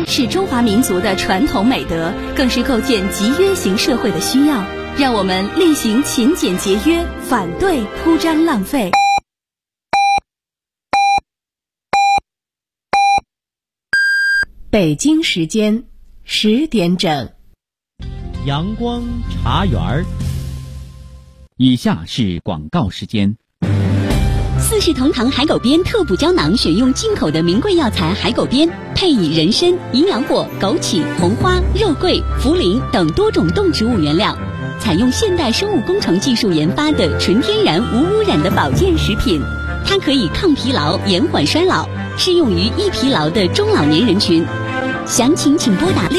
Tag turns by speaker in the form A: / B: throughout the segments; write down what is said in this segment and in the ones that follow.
A: 是中华民族的传统美德，更是构建集约型社会的需要。让我们厉行勤俭节约，反对铺张浪费。北京时间10点整，
B: 阳光茶园儿。以下是广告时间。
C: 四世同堂海狗鞭特补胶囊选用进口的名贵药材海狗鞭，配以人参、营养果、枸杞、红花、肉桂、茯苓等多种动植物原料，采用现代生物工程技术研发的纯天然无污染的保健食品。它可以抗疲劳、延缓衰老，适用于易疲劳的中老年人群。详情请拨打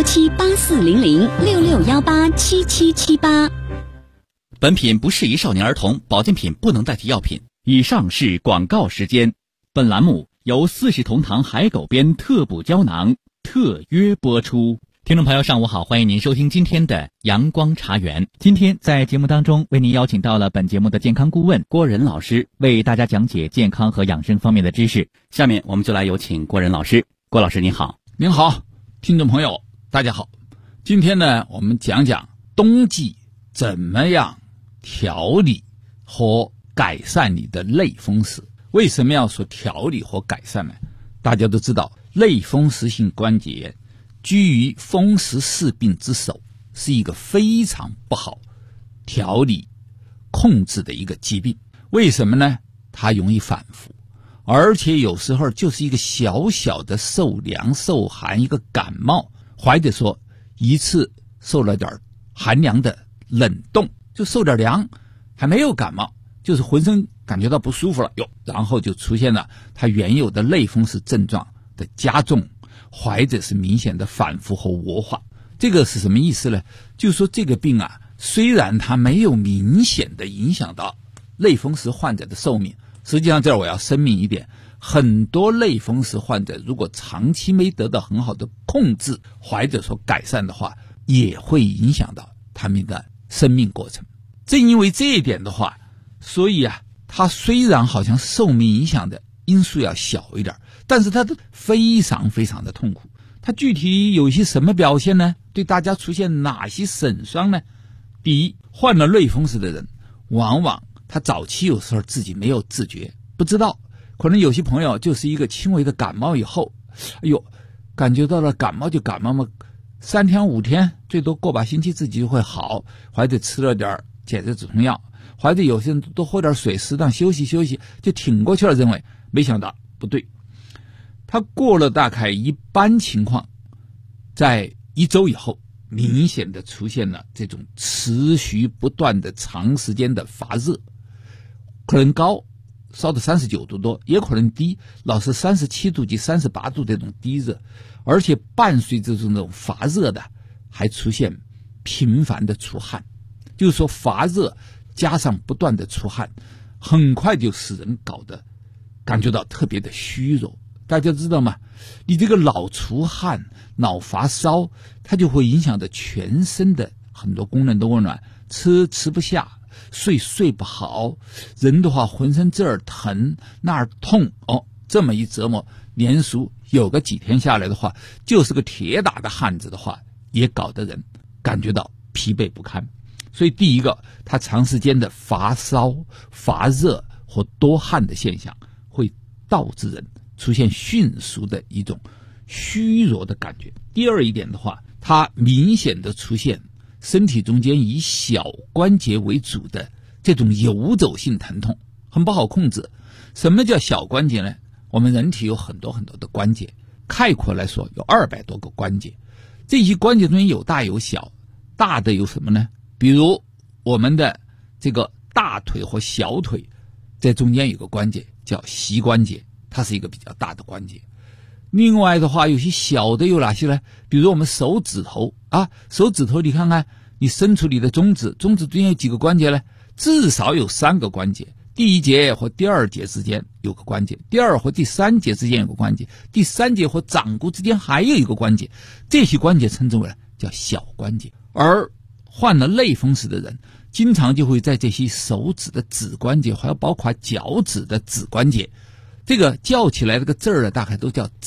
C: 6617840066187778。
D: 本品不适宜少年儿童，保健品不能代替药品。
B: 以上是广告时间。本栏目由四世同堂海狗鞭特补胶囊特约播出。听众朋友上午好，欢迎您收听今天的阳光茶园。今天在节目当中为您邀请到了本节目的健康顾问郭仁老师，为大家讲解健康和养生方面的知识。
D: 下面我们就来有请郭仁老师。郭老师您好。
E: 您好，听众朋友大家好。今天呢，我们讲讲冬季怎么样调理和改善你的类风湿。为什么要说调理和改善呢？大家都知道，类风湿性关节炎居于风湿四病之首，是一个非常不好调理控制的一个疾病。为什么呢？它容易反复，而且有时候就是一个小小的受凉受寒，一个感冒，或者说一次受了点寒凉的冷冻，就受点凉，还没有感冒，就是浑身感觉到不舒服了然后就出现了它原有的类风湿症状的加重，或者是明显的反复和恶化。这个是什么意思呢？就是说这个病啊，虽然它没有明显的影响到类风湿患者的寿命，实际上这儿我要声明一点，很多类风湿患者如果长期没得到很好的控制或者说改善的话，也会影响到他们的生命过程。正因为这一点的话，所以啊，它虽然好像寿命影响的因素要小一点，但是它都非常非常的痛苦。它具体有一些什么表现呢？对大家出现哪些损伤呢？第一，患了类风湿的人往往他早期有时候自己没有自觉，不知道，可能有些朋友就是一个轻微的感冒以后，感觉到了感冒就感冒嘛，3天5天，最多过把星期自己就会好，或者吃了点解热止痛药，或者有些人多喝点水，适当休息休息就挺过去了，认为没想到不对，他过了大概一般情况，在1周以后，明显的出现了这种持续不断的长时间的发热，可能高，烧到39度多，也可能低，老是37度及38度这种低热，而且伴随着这种发热的还出现频繁的出汗，就是说发热加上不断的出汗，很快就使人搞得感觉到特别的虚弱。大家知道吗？你这个老出汗老发烧，它就会影响到全身的很多功能的温暖，吃不下，睡不好，人的话浑身这儿疼那儿痛这么一折磨，连续有个几天下来的话，就是个铁打的汉子的话，也搞得人感觉到疲惫不堪。所以第一个，它长时间的发烧发热或多汗的现象，会导致人出现迅速的一种虚弱的感觉。第二一点的话，它明显的出现身体中间以小关节为主的这种游走性疼痛，很不好控制。什么叫小关节呢？我们人体有很多很多的关节，概括来说有200多个关节，这些关节中间有大有小，大的有什么呢？比如我们的这个大腿或小腿在中间有个关节叫膝关节，它是一个比较大的关节。另外的话，有些小的有哪些呢？比如我们手指头手指头你看看，你伸出你的中指中间有几个关节呢？至少有3个关节，第1节或第2节之间有个关节，第2或第3节之间有个关节，第3节或掌骨之间还有一个关节，这些关节称之为叫小关节。而患了类风湿的人经常就会在这些手指的指关节，还有包括脚趾的指关节，这个叫起来这个字儿大概都叫指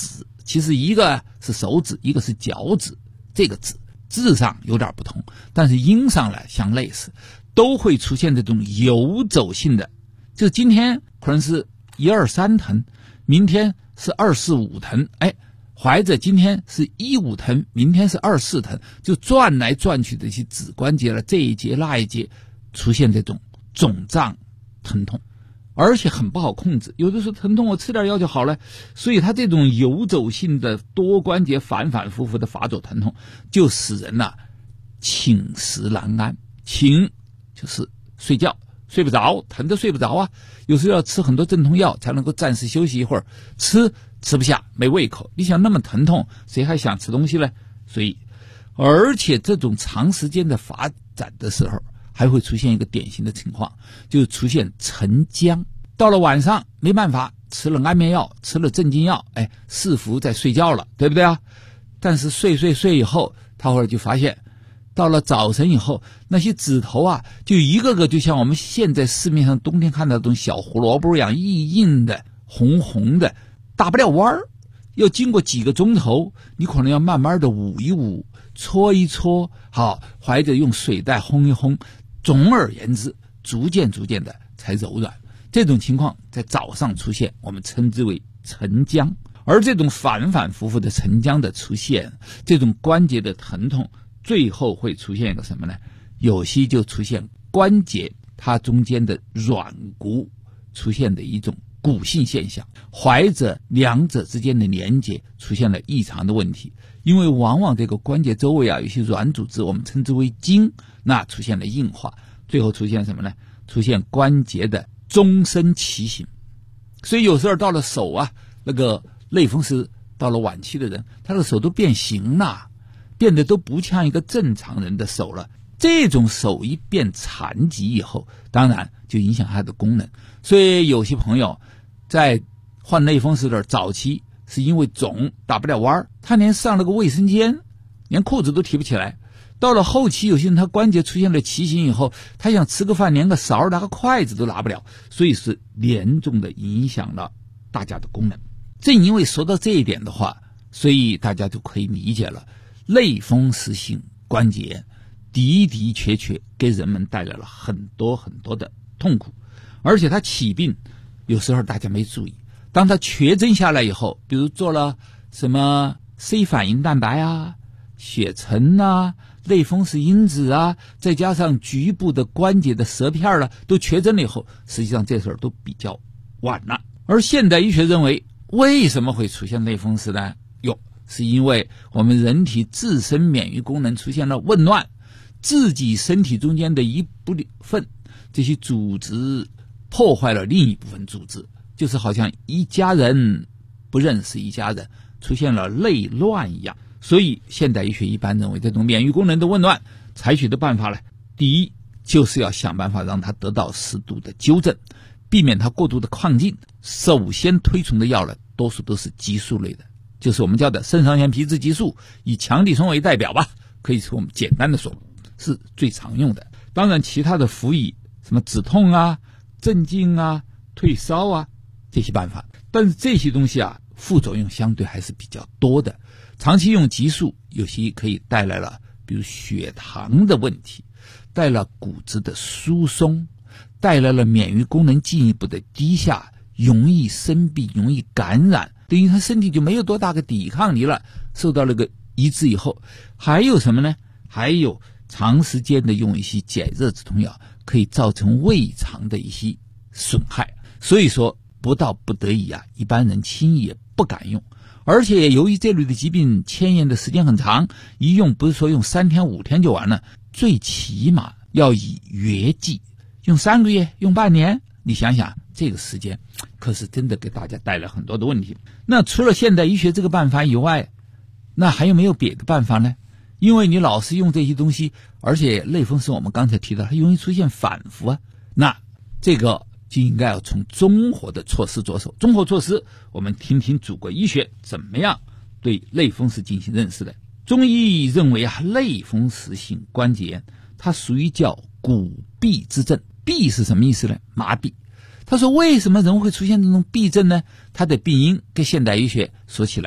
E: 其实一个是手指，一个是脚趾，这个字上有点不同，但是音上来相类似，都会出现这种游走性的，就今天可能是1、2、3疼，明天是2、4、5疼，怀着今天是1、5疼，明天是2、4疼，就转来转去的一些指关节了，这一节那一节出现这种肿胀疼痛，而且很不好控制，有的时候疼痛我吃点药就好了，所以它这种游走性的多关节反反复复的发作疼痛，就使人寝食难安。寝就是睡觉，睡不着，疼得睡不着啊，有时候要吃很多镇痛药才能够暂时休息一会儿，吃不下，没胃口，你想那么疼痛谁还想吃东西呢？所以而且这种长时间的发展的时候，还会出现一个典型的情况，就是出现沉僵，到了晚上没办法，吃了安眠药，吃了镇静药，似乎在睡觉了，对不对啊？但是睡以后，他后来就发现到了早晨以后，那些指头就一个个就像我们现在市面上冬天看到的这种小胡萝卜一样，硬硬的红红的，打不了弯儿，要经过几个钟头，你可能要慢慢的捂一捂，搓一搓，好，怀着用水袋烘一烘，总而言之逐渐的才柔软。这种情况在早上出现，我们称之为沉僵。而这种反反复复的沉僵的出现，这种关节的疼痛，最后会出现一个什么呢？有些就出现关节它中间的软骨出现的一种骨性现象，怀着两者之间的连接出现了异常的问题。因为往往这个关节周围有些软组织，我们称之为筋，那出现了硬化，最后出现什么呢？出现关节的终身畸形。所以有时候到了手那个类风湿到了晚期的人，他的手都变形了，变得都不像一个正常人的手了。这种手一变残疾以后，当然就影响他的功能。所以有些朋友在患类风湿的早期是因为肿打不了弯，他连上了个卫生间连裤子都提不起来，到了后期有些人他关节出现了畸形以后，他想吃个饭连个勺拿个筷子都拿不了，所以是严重的影响了大家的功能。正因为说到这一点的话，所以大家就可以理解了，类风湿性关节的确给人们带来了很多的痛苦，而且它起病有时候大家没注意，当它确诊下来以后，比如做了什么 C 反应蛋白血沉类风湿因子再加上局部的关节的舌片都确诊了以后，实际上这事儿都比较晚了。而现代医学认为，为什么会出现类风湿呢？是因为我们人体自身免疫功能出现了紊乱，自己身体中间的一部分这些组织破坏了另一部分组织，就是好像一家人不认识一家人，出现了类乱一样。所以现代医学一般认为，这种免疫功能的紊乱采取的办法呢，第一就是要想办法让它得到适度的纠正，避免它过度的亢进。首先推崇的药呢，多数都是激素类的，就是我们叫的肾上腺皮质激素，以强地松为代表吧，可以说我们简单的说是最常用的。当然其他的辅以什么止痛镇静退烧这些办法，但是这些东西副作用相对还是比较多的。长期用激素有些可以带来了比如血糖的问题，带来了骨质的疏松，带来了免疫功能进一步的低下，容易生病，容易感染，等于他身体就没有多大个抵抗力了，受到了个抑制以后。还有什么呢？还有长时间的用一些解热止痛药，可以造成胃肠的一些损害。所以说不到不得已一般人轻易也不敢用。而且由于这类的疾病牵延的时间很长，一用不是说用3天5天就完了，最起码要以约计，用3个月，用半年，你想想这个时间可是真的给大家带来很多的问题。那除了现代医学这个办法以外，那还有没有别的办法呢？因为你老是用这些东西，而且类风湿我们刚才提到它容易出现反复那这个就应该要从综合的措施着手。综合措施，我们听听祖国医学怎么样对类风湿进行认识的。中医认为类风湿性关节炎它属于叫骨痹之症。痹是什么意思呢？麻痹。他说为什么人会出现这种痹症呢？它的病因跟现代医学说起来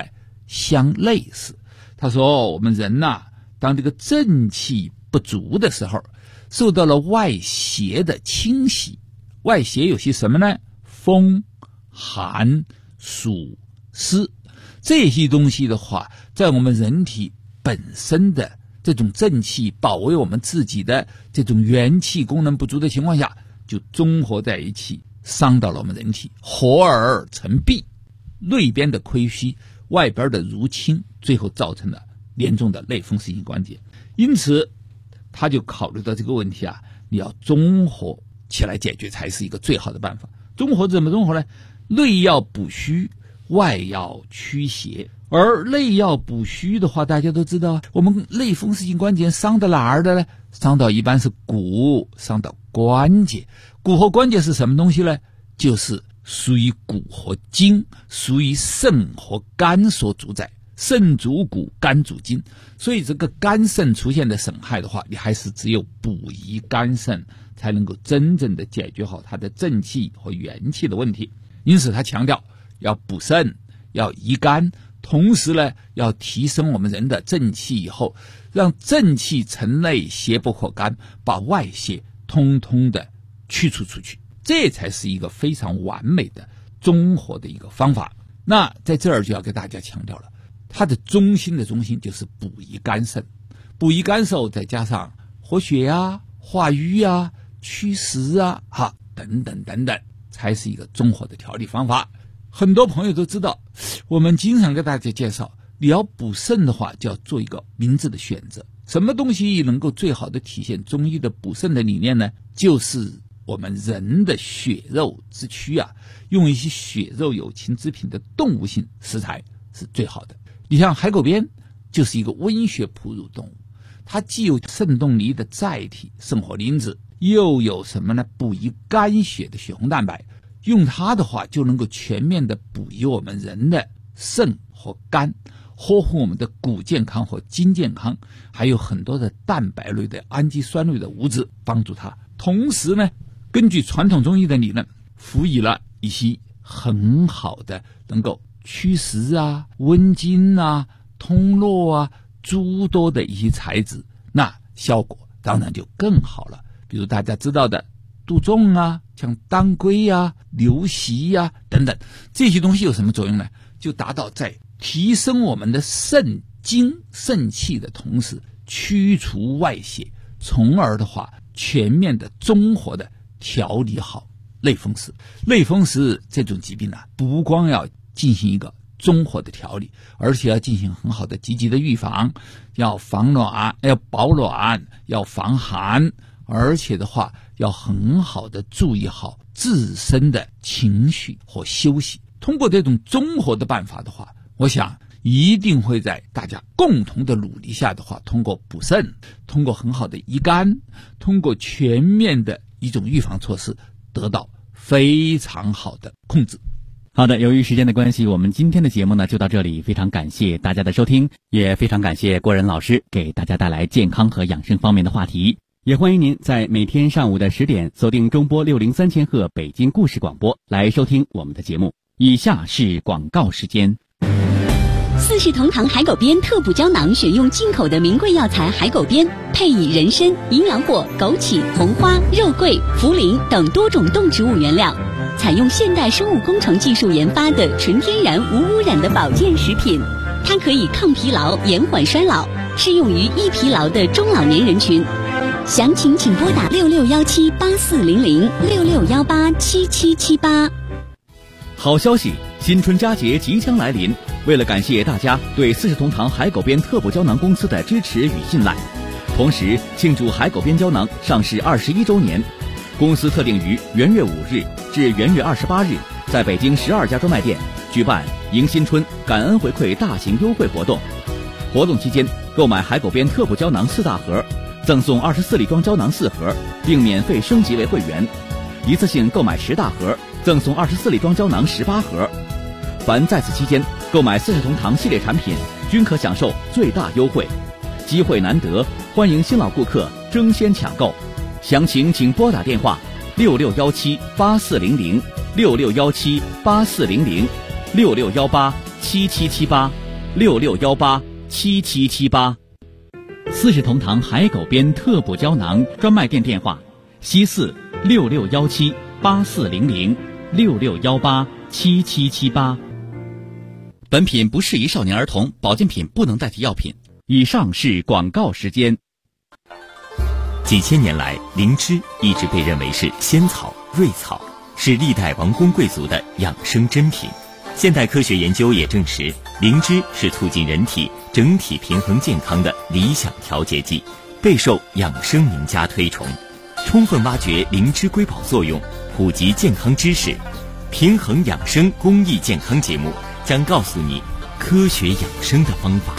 E: 相类似。他说我们人当这个正气不足的时候，受到了外邪的侵袭。外邪有些什么呢？风、寒、暑、湿，这些东西的话，在我们人体本身的这种正气保卫我们自己的这种元气功能不足的情况下，就综合在一起，伤到了我们人体，合而成弊，内边的亏虚，外边的入侵，最后造成了严重的类风湿性关节。因此他就考虑到这个问题你要综合起来解决才是一个最好的办法。综合怎么综合呢？内要补虚，外要驱邪。而内要补虚的话，大家都知道我们类风湿性关节伤到哪儿的呢？伤到一般是骨，伤到关节。骨和关节是什么东西呢？就是属于骨和筋，属于肾和肝所主宰。肾主骨，肝主筋，所以这个肝肾出现的损害的话，你还是只有补益肝肾才能够真正的解决好它的正气和元气的问题。因此他强调要补肾，要益肝，同时呢要提升我们人的正气以后，让正气沉内，邪不可干，把外邪通通的去除出去，这才是一个非常完美的综合的一个方法。那在这儿就要给大家强调了，它的中心的中心就是补益肝肾，补益肝肾再加上活血化瘀祛湿等等等等，才是一个综合的调理方法。很多朋友都知道，我们经常给大家介绍，你要补肾的话就要做一个明智的选择。什么东西能够最好的体现中医的补肾的理念呢？就是我们人的血肉之躯用一些血肉有情之品的动物性食材是最好的。你像海狗鞭就是一个温血哺乳动物，它既有肾动力的载体肾活因子，又有什么呢？补益肝血的血红蛋白，用它的话就能够全面的补益我们人的肾和肝，呵护我们的骨健康和筋健康，还有很多的蛋白类的氨基酸类的物质帮助它。同时呢，根据传统中医的理论，辅以了一些很好的能够祛湿温经通络诸多的一些材质，那效果当然就更好了。比如大家知道的杜仲像当归牛膝等等，这些东西有什么作用呢？就达到在提升我们的肾精肾气的同时，驱除外邪，从而的话全面的综合的调理好类风湿。类风湿这种疾病不光要进行一个综合的调理，而且要进行很好的积极的预防，要防暖，要保暖，要防寒，而且的话要很好的注意好自身的情绪和休息。通过这种综合的办法的话，我想一定会在大家共同的努力下的话，通过补肾，通过很好的益肝，通过全面的一种预防措施，得到非常好的控制。
B: 好的，由于时间的关系，我们今天的节目呢就到这里，非常感谢大家的收听，也非常感谢郭仁老师给大家带来健康和养生方面的话题。也欢迎您在每天上午的10点锁定中波603千赫北京故事广播来收听我们的节目。以下是广告时间。
C: 四世同堂海狗鞭特补胶囊选用进口的名贵药材海狗鞭，配以人参、营养果、枸杞、红花、肉桂、茯苓等多种动植物原料，采用现代生物工程技术研发的纯天然无污染的保健食品。它可以抗疲劳、延缓衰老，适用于易疲劳的中老年人群。详情请拨打6617840066187778。
B: 好消息，新春佳节即将来临，为了感谢大家对四世同堂海狗鞭特补胶囊公司的支持与信赖，同时庆祝海狗鞭胶囊上市21周年，公司特定于元月5日至元月28日，在北京12家专卖店举办迎新春感恩回馈大型优惠活动。活动期间，购买海狗鞭特补胶囊4大盒，赠送24粒装胶囊4盒，并免费升级为会员；一次性购买10大盒，赠送24粒装胶囊18盒。凡在此期间购买四世同堂系列产品，均可享受最大优惠。机会难得，欢迎新老顾客争先抢购。详情请拨打电话661784006617840066187778
D: 66187778。
B: 四世同堂海狗鞭特补胶囊专卖店电话：西4 6617840066187778。
D: 本品不适宜少年儿童，保健品不能代替药品。
B: 以上是广告时间。
F: 几千年来，灵芝一直被认为是仙草、瑞草，是历代王公贵族的养生珍品。现代科学研究也证实，灵芝是促进人体整体平衡健康的理想调节剂，备受养生名家推崇。充分挖掘灵芝瑰宝作用，普及健康知识，平衡养生公益健康节目将告诉你科学养生的方法。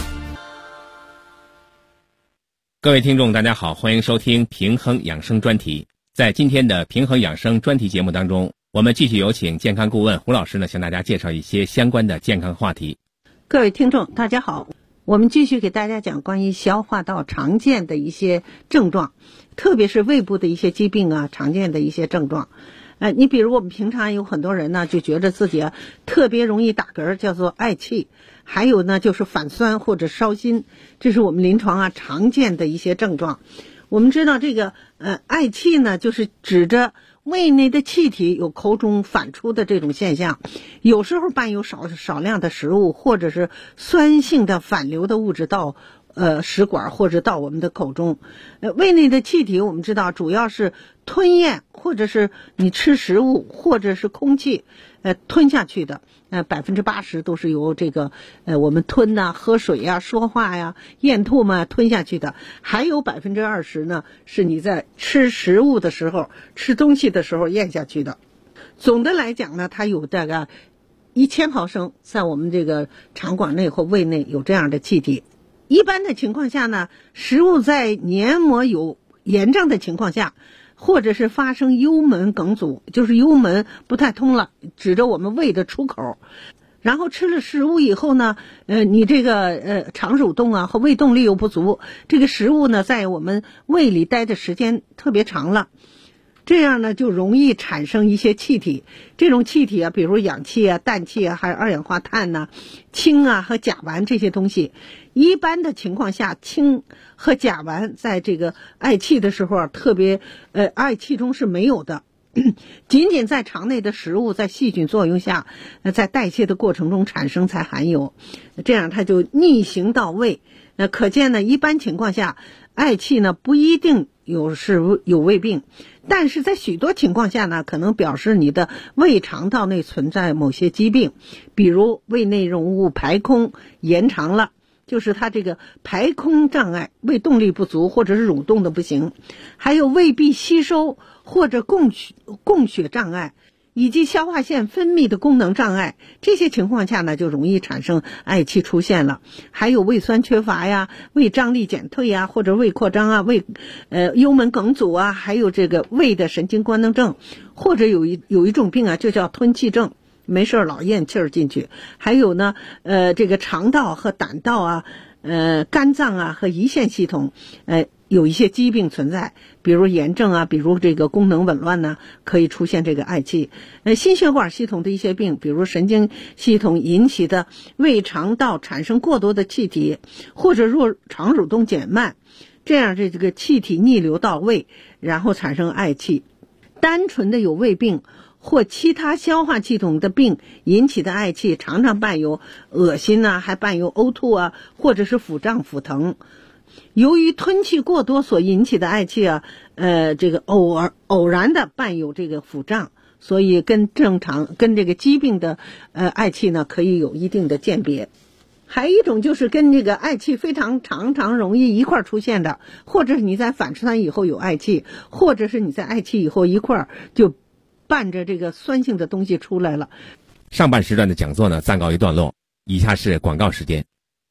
G: 各位听众大家好，欢迎收听平衡养生专题。在今天的平衡养生专题节目当中，我们继续有请健康顾问胡老师呢，向大家介绍一些相关的健康话题。
H: 各位听众大家好，我们继续给大家讲关于消化道常见的一些症状，特别是胃部的一些疾病啊，常见的一些症状。你比如我们平常有很多人呢，就觉得自己特别容易打嗝，叫做嗳气，还有呢就是反酸或者烧心，这是我们临床常见的一些症状。我们知道这个嗳气呢，就是指着胃内的气体有口中反出的这种现象，有时候伴有少量的食物或者是酸性的反流的物质到食管或者到我们的口中。胃内的气体我们知道主要是吞咽或者是你吃食物或者是空气吞下去的，80%都是由这个我们吞啊、喝水呀、说话呀、咽吐嘛吞下去的，还有20%呢是你在吃食物的时候、吃东西的时候咽下去的。总的来讲呢，它有大概1000毫升在我们这个肠管内或胃内有这样的气体。一般的情况下呢，食物在黏膜有炎症的情况下，或者是发生幽门梗阻，就是幽门不太通了，指着我们胃的出口。然后吃了食物以后呢，你这个肠蠕动啊和胃动力又不足，这个食物呢在我们胃里待的时间特别长了，这样呢就容易产生一些气体。这种气体啊，比如氧气啊、氮气啊，还有二氧化碳呐、氢啊和甲烷这些东西。一般的情况下，氢和甲烷在这个嗳气的时候特别嗳气中是没有的，仅仅在肠内的食物在细菌作用下在代谢的过程中产生才含有，这样它就逆行到胃。可见呢，一般情况下嗳气呢不一定有胃病，但是在许多情况下呢，可能表示你的胃肠道内存在某些疾病，比如胃内容物排空延长了，就是它这个排空障碍，胃动力不足或者是蠕动的不行，还有胃壁吸收或者供血障碍，以及消化腺分泌的功能障碍，这些情况下呢就容易产生嗳气出现了。还有胃酸缺乏呀、胃张力减退呀，或者胃扩张啊、幽门梗阻啊，还有这个胃的神经官能症，或者有一种病啊就叫吞气症，没事老咽气儿进去。还有呢这个肠道和胆道啊、肝脏啊和胰腺系统有一些疾病存在，比如炎症啊，比如这个功能紊乱呢，可以出现这个嗳气。心血管系统的一些病，比如神经系统引起的胃肠道产生过多的气体，或者若肠蠕动减慢，这样这个气体逆流到胃，然后产生嗳气。单纯的有胃病或其他消化系统的病引起的嗳气，常常伴有恶心啊，还伴有呕吐啊，或者是腹胀腹疼。由于吞气过多所引起的嗳气啊，这个偶然的伴有这个腹胀，所以跟这个疾病的嗳气呢可以有一定的鉴别。还有一种就是跟这个嗳气非常常容易一块出现的，或者是你在反嗔酸以后有嗳气，或者是你在嗳气以后一块就伴着这个酸性的东西出来了。
G: 上半时段的讲座呢暂告一段落，以下是广告时间。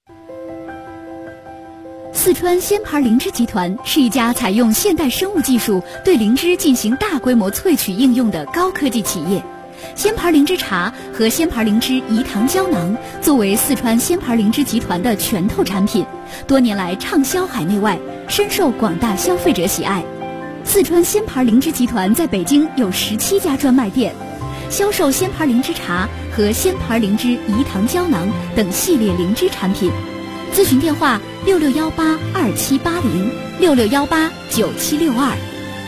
A: 四川仙牌灵芝集团是一家采用现代生物技术对灵芝进行大规模萃取应用的高科技企业。仙牌灵芝茶和仙牌灵芝饴糖胶囊作为四川仙牌灵芝集团的拳头产品，多年来畅销海内外，深受广大消费者喜爱。四川仙牌灵芝集团在北京有17家专卖店， 销售鲜牌灵芝茶和鲜牌灵芝饴糖胶囊等系列灵芝产品。咨询电话66182780，66189762。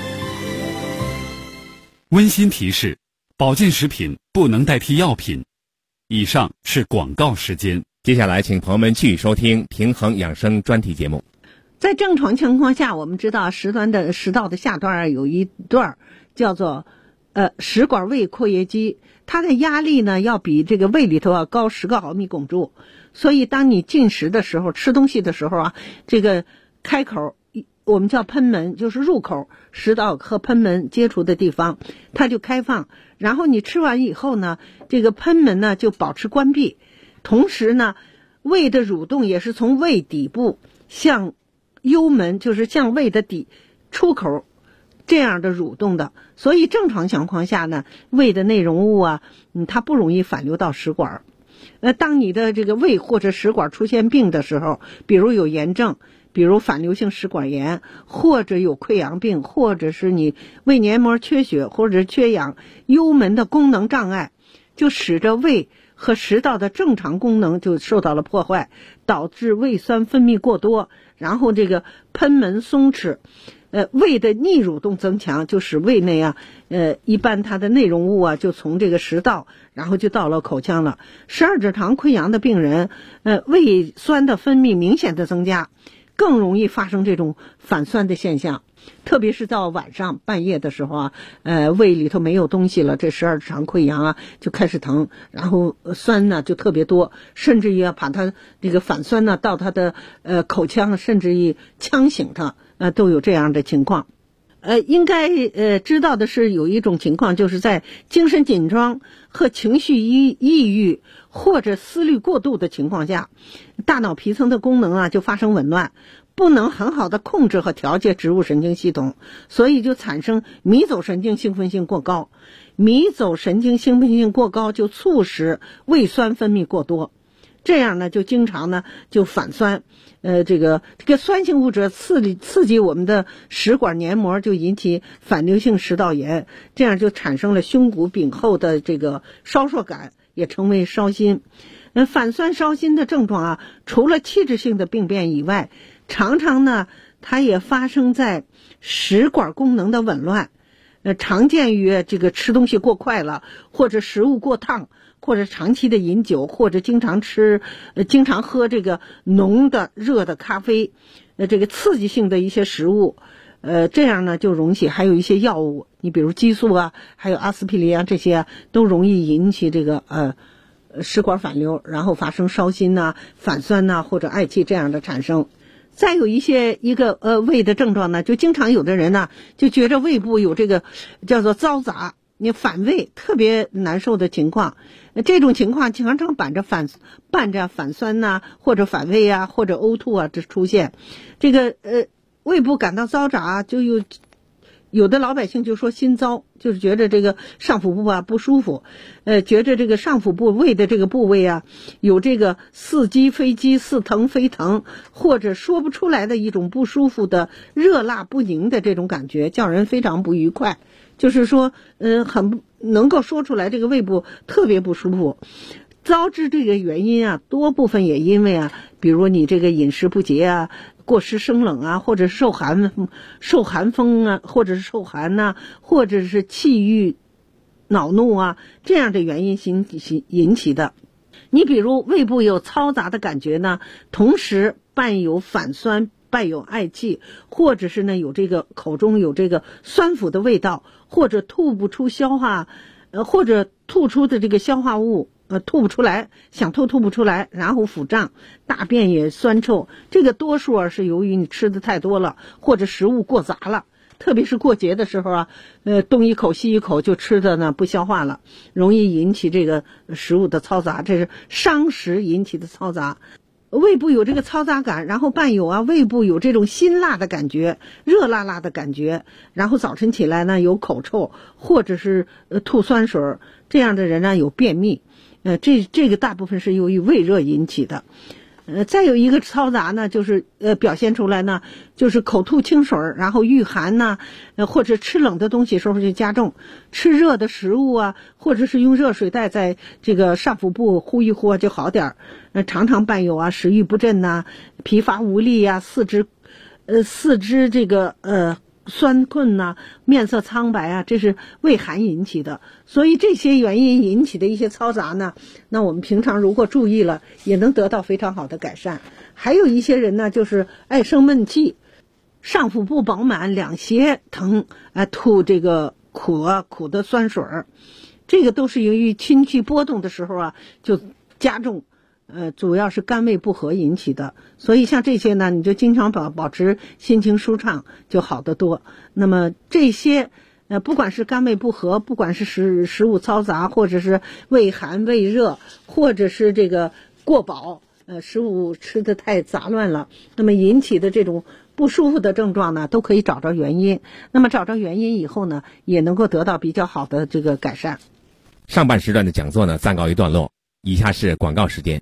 I: 温馨提示：保健食品不能代替药品。以上是广告时间。
G: 接下来，请朋友们继续收听平衡养生专题节目。
H: 在正常情况下，我们知道食道的下段有一段叫做食管胃括约肌，它的压力呢要比这个胃里头要高10个毫米汞柱，所以当你进食的时候，吃东西的时候啊，这个开口我们叫喷门，就是入口食道和喷门接触的地方，它就开放，然后你吃完以后呢，这个喷门呢就保持关闭，同时呢，胃的蠕动也是从胃底部向幽门，就是向胃的底出口这样的蠕动的，所以正常情况下呢，胃的内容物啊，它不容易反流到食管。当你的这个胃或者食管出现病的时候，比如有炎症，比如反流性食管炎，或者有溃疡病，或者是你胃黏膜缺血或者缺氧，幽门的功能障碍，就使得胃和食道的正常功能就受到了破坏，导致胃酸分泌过多，然后这个喷门松弛，胃的逆蠕动增强，就使胃内啊，一般它的内容物啊就从这个食道，然后就到了口腔了。12指肠溃疡的病人，胃酸的分泌明显的增加，更容易发生这种反酸的现象。特别是到晚上半夜的时候啊，胃里头没有东西了，这12指肠溃疡啊就开始疼，然后酸呢就特别多，甚至于要把它这个反酸呢到它的口腔，甚至于呛醒它，都有这样的情况。应该知道的是，有一种情况就是在精神紧张和情绪抑郁或者思虑过度的情况下，大脑皮层的功能啊就发生紊乱，不能很好的控制和调节植物神经系统，所以就产生迷走神经兴奋性过高。迷走神经兴奋性过高就促使胃酸分泌过多，这样呢就经常呢就反酸，这个酸性物质刺激我们的食管黏膜，就引起反流性食道炎，这样就产生了胸骨柄后的这个烧灼感，也称为烧心。反酸烧心的症状啊，除了器质性的病变以外，常常呢它也发生在食管功能的紊乱，常见于这个吃东西过快了，或者食物过烫，或者长期的饮酒，或者经常喝这个浓的热的咖啡，这个刺激性的一些食物，这样呢就容易，还有一些药物，你比如激素啊，还有阿司匹林啊，这些啊都容易引起这个食管反流，然后发生烧心呐、反酸呐、或者嗳气这样的产生。再有一个胃的症状呢，就经常有的人呢就觉着胃部有这个叫做糟杂，你反胃特别难受的情况，这种情况常常伴着反酸呐、或者反胃啊，或者呕吐啊这出现。这个胃部感到糟杂，就有的老百姓就说心糟，就是觉得这个上腹部啊不舒服，觉着这个上腹部胃的这个部位啊有这个似激非激、似疼非疼，或者说不出来的一种不舒服的热辣不宁的这种感觉，叫人非常不愉快。就是说很不能够说出来，这个胃部特别不舒服。招致这个原因啊，多部分也因为啊，比如你这个饮食不节啊，过湿生冷啊，或者是受寒风啊，或者是受寒呐，或者是气郁恼怒啊，这样的原因引起的。你比如胃部有嘈杂的感觉呢，同时伴有反酸，伴有嗳气，或者是呢有这个口中有这个酸腐的味道，或者吐不出消化，或者吐出的这个消化物。吐不出来，想吐不出来，然后腹胀，大便也酸臭，这个多数啊是由于你吃的太多了，或者食物过杂了，特别是过节的时候啊，东一口西一口就吃的呢不消化了，容易引起这个食物的嘈杂，这是伤食引起的嘈杂。胃部有这个嘈杂感，然后伴有啊胃部有这种辛辣的感觉，热辣辣的感觉，然后早晨起来呢有口臭，或者是吐酸水，这样的人呢有便秘。这个大部分是由于胃热引起的。 再有一个嘈杂呢，就是表现出来呢，就是口吐清水，然后遇寒呢，或者吃冷的东西时候就加重，吃热的食物啊，或者是用热水袋在这个上腹部呼一呼就好点常常伴有食欲不振呐，疲乏无力呀，四肢这个酸困呐，面色苍白啊，这是胃寒引起的。所以这些原因引起的一些嘈杂呢，那我们平常如果注意了，也能得到非常好的改善。还有一些人呢，就是爱生闷气，上腹部饱满，两胁疼，吐这个苦的酸水儿，这个都是由于清气波动的时候就加重。主要是肝胃不和引起的，所以像这些呢，你就经常保持心情舒畅，就好得多。那么这些不管是肝胃不和，不管是食物嘈杂，或者是胃寒胃热，或者是这个过饱，食物吃得太杂乱了，那么引起的这种不舒服的症状呢，都可以找着原因。那么找着原因以后呢，也能够得到比较好的这个改善。
G: 上半时段的讲座呢，暂告一段落，以下是广告时间。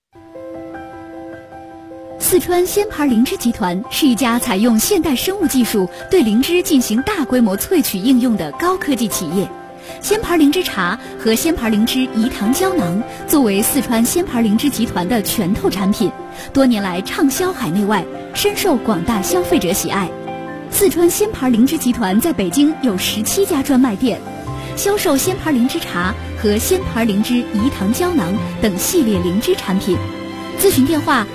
A: 四川鲜牌灵芝集团是一家采用现代生物技术对灵芝进行大规模萃取应用的高科技企业。鲜牌灵芝茶和鲜牌灵芝饴糖胶囊作为四川鲜牌灵芝集团的拳头产品，多年来畅销海内外，深受广大消费者喜爱。四川鲜牌灵芝集团在北京有17家专卖店，销售鲜牌灵芝茶和鲜牌灵芝饴糖胶囊等系列灵芝产品。咨询电话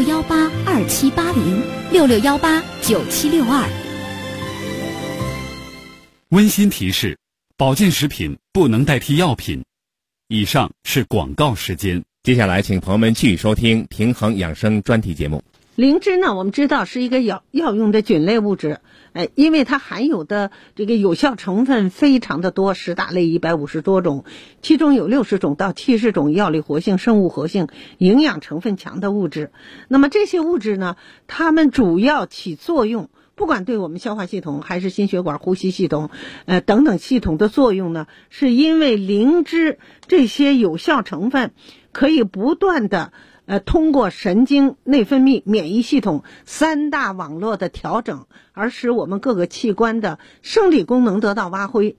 A: 6618278066189762。
I: 温馨提示：保健食品不能代替药品。以上是广告时间。
G: 接下来，请朋友们继续收听平衡养生专题节目。
H: 灵芝呢，我们知道是一个药用的菌类物质，因为它含有的这个有效成分非常的多，10大类150多种，其中有60种到70种药理活性、生物活性、营养成分强的物质。那么这些物质呢，它们主要起作用，不管对我们消化系统还是心血管、呼吸系统，等等系统的作用呢，是因为灵芝这些有效成分可以不断的通过神经、内分泌、免疫系统3大网络的调整，而使我们各个器官的生理功能得到发挥，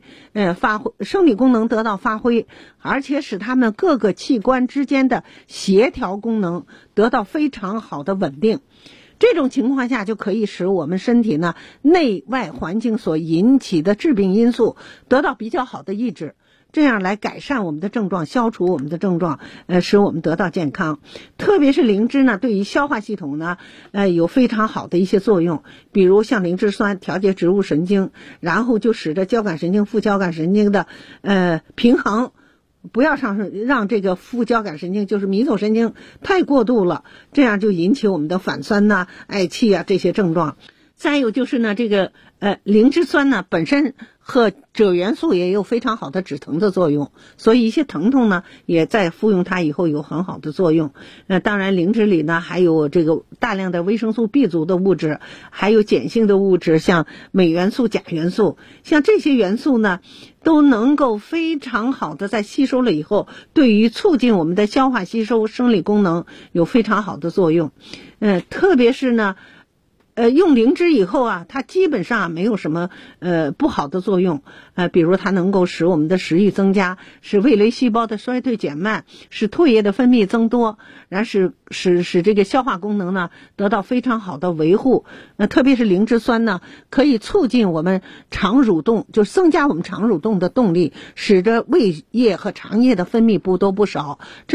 H: 而且使它们各个器官之间的协调功能得到非常好的稳定。这种情况下就可以使我们身体呢内外环境所引起的致病因素得到比较好的抑制，这样来改善我们的症状，消除我们的症状，使我们得到健康。特别是灵芝呢，对于消化系统呢，有非常好的一些作用，比如像灵芝酸调节植物神经，然后就使得交感神经、副交感神经的平衡，不要让这个副交感神经就是迷走神经太过度了，这样就引起我们的反酸呐、嗳气啊这些症状。再有就是呢，这个灵芝酸呢本身和锗元素也有非常好的止疼的作用，所以一些疼痛呢也在服用它以后有很好的作用。当然灵芝里呢还有这个大量的维生素 B 族的物质，还有碱性的物质，像镁元素、钾元素，像这些元素呢都能够非常好的在吸收了以后，对于促进我们的消化吸收、生理功能有非常好的作用。特别是呢用灵芝以后它基本上没有什么不好的作用，比如它能够使我们的食欲增加，使味蕾细胞的衰退减慢，使唾液的分泌增多，然后使这个消化功能呢得到非常好的维护。特别是灵芝酸呢，可以促进我们肠蠕动，就增加我们肠蠕动的动力，使得胃液和肠液的分泌不多不少。